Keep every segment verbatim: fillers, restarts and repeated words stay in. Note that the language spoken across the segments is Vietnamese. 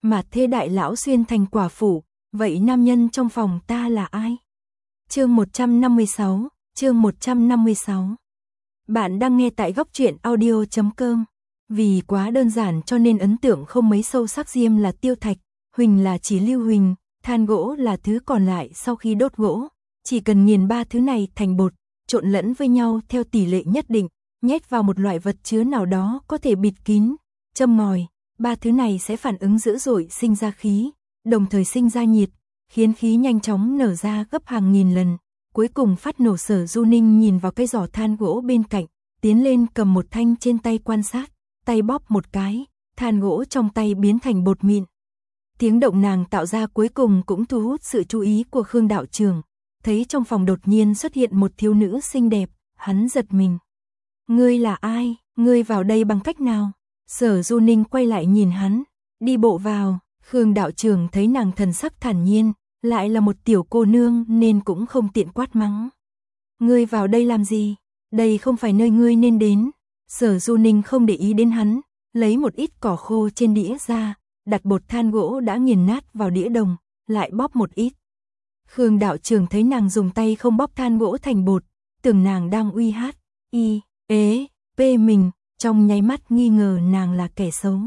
Mà thế đại lão xuyên thành quả phủ, vậy nam nhân trong phòng ta là ai? Chương một trăm năm mươi sáu, chương một trăm năm mươi sáu. Bạn đang nghe tại góc truyện audio chấm com. Vì quá đơn giản cho nên ấn tượng không mấy sâu sắc. Diêm là tiêu thạch, huỳnh là chỉ lưu huỳnh, than gỗ là thứ còn lại sau khi đốt gỗ. Chỉ cần nghiền ba thứ này thành bột, trộn lẫn với nhau theo tỷ lệ nhất định, nhét vào một loại vật chứa nào đó có thể bịt kín, châm ngòi, ba thứ này sẽ phản ứng dữ dội sinh ra khí, đồng thời sinh ra nhiệt, khiến khí nhanh chóng nở ra gấp hàng nghìn lần, cuối cùng phát nổ. Sở Du Ninh nhìn vào cái giỏ than gỗ bên cạnh, tiến lên cầm một thanh trên tay quan sát, tay bóp một cái, than gỗ trong tay biến thành bột mịn. Tiếng động nàng tạo ra cuối cùng cũng thu hút sự chú ý của Khương đạo trưởng, thấy trong phòng đột nhiên xuất hiện một thiếu nữ xinh đẹp, hắn giật mình. Ngươi là ai, ngươi vào đây bằng cách nào? Sở Du Ninh quay lại nhìn hắn, đi bộ vào. Khương đạo trưởng thấy nàng thần sắc thản nhiên, lại là một tiểu cô nương nên cũng không tiện quát mắng. Ngươi vào đây làm gì? Đây không phải nơi ngươi nên đến. Sở Du Ninh không để ý đến hắn, lấy một ít cỏ khô trên đĩa ra, đặt bột than gỗ đã nghiền nát vào đĩa đồng, lại bóp một ít. Khương đạo trưởng thấy nàng dùng tay không bóp than gỗ thành bột, tưởng nàng đang uy hát, y, ế, pê mình, trong nháy mắt nghi ngờ nàng là kẻ xấu.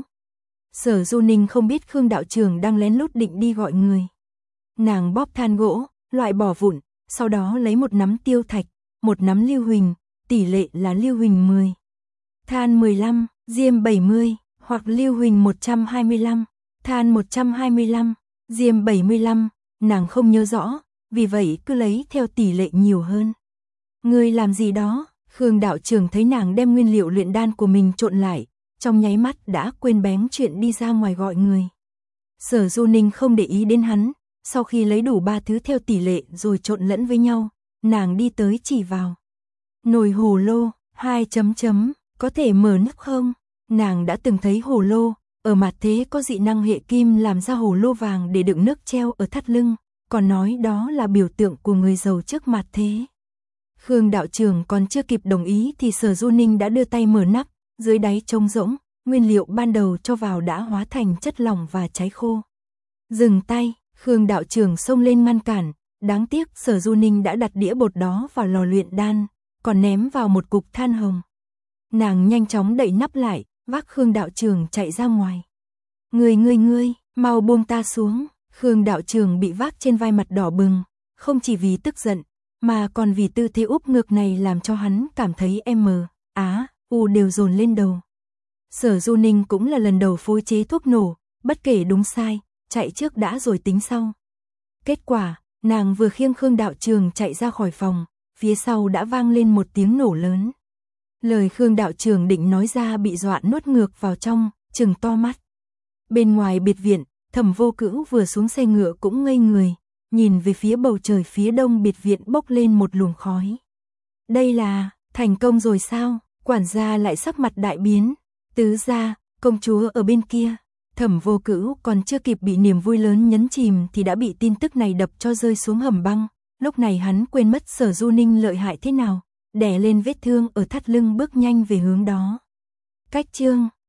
Sở Du Ninh không biết Khương đạo trưởng đang lén lút định đi gọi người. Nàng bóp than gỗ, loại bỏ vụn, sau đó lấy một nắm tiêu thạch, một nắm lưu huỳnh, tỷ lệ là lưu huỳnh mười, than mười lăm, diêm bảy mươi, hoặc lưu huỳnh một trăm hai mươi lăm, than một trăm hai mươi lăm, diêm bảy mươi lăm, nàng không nhớ rõ, vì vậy cứ lấy theo tỷ lệ nhiều hơn. Ngươi làm gì đó? Khương đạo trưởng thấy nàng đem nguyên liệu luyện đan của mình trộn lại, trong nháy mắt đã quên bén chuyện đi ra ngoài gọi người. Sở Du Ninh không để ý đến hắn, sau khi lấy đủ ba thứ theo tỷ lệ rồi trộn lẫn với nhau, nàng đi tới chỉ vào. Nồi hồ lô, hai chấm chấm, có thể mở nắp không? Nàng đã từng thấy hồ lô, ở mặt thế có dị năng hệ kim làm ra hồ lô vàng để đựng nước treo ở thắt lưng, còn nói đó là biểu tượng của người giàu trước mặt thế. Khương đạo trưởng còn chưa kịp đồng ý thì Sở Du Ninh đã đưa tay mở nắp, dưới đáy trống rỗng, nguyên liệu ban đầu cho vào đã hóa thành chất lỏng và cháy khô. Dừng tay, Khương đạo trưởng xông lên ngăn cản, đáng tiếc Sở Du Ninh đã đặt đĩa bột đó vào lò luyện đan, còn ném vào một cục than hồng. Nàng nhanh chóng đậy nắp lại, vác Khương đạo trưởng chạy ra ngoài. Ngươi ngươi ngươi, mau buông ta xuống. Khương đạo trưởng bị vác trên vai, mặt đỏ bừng, không chỉ vì tức giận, mà còn vì tư thế úp ngược này làm cho hắn cảm thấy M, Á, U đều dồn lên đầu. Sở Du Ninh cũng là lần đầu phối chế thuốc nổ, bất kể đúng sai, chạy trước đã rồi tính sau. Kết quả, nàng vừa khiêng Khương đạo trưởng chạy ra khỏi phòng, phía sau đã vang lên một tiếng nổ lớn. Lời Khương đạo trưởng định nói ra bị dọa nuốt ngược vào trong, trừng to mắt. Bên ngoài biệt viện, Thẩm Vô Cữu vừa xuống xe ngựa cũng ngây người, nhìn về phía bầu trời phía đông biệt viện bốc lên một luồng khói. Đây là, thành công rồi sao? Quản gia lại sắc mặt đại biến. Tứ gia, công chúa ở bên kia. Thẩm Vô Cữu còn chưa kịp bị niềm vui lớn nhấn chìm thì đã bị tin tức này đập cho rơi xuống hầm băng. Lúc này hắn quên mất Sở Du Ninh lợi hại thế nào, đè lên vết thương ở thắt lưng bước nhanh về hướng đó. Cách chương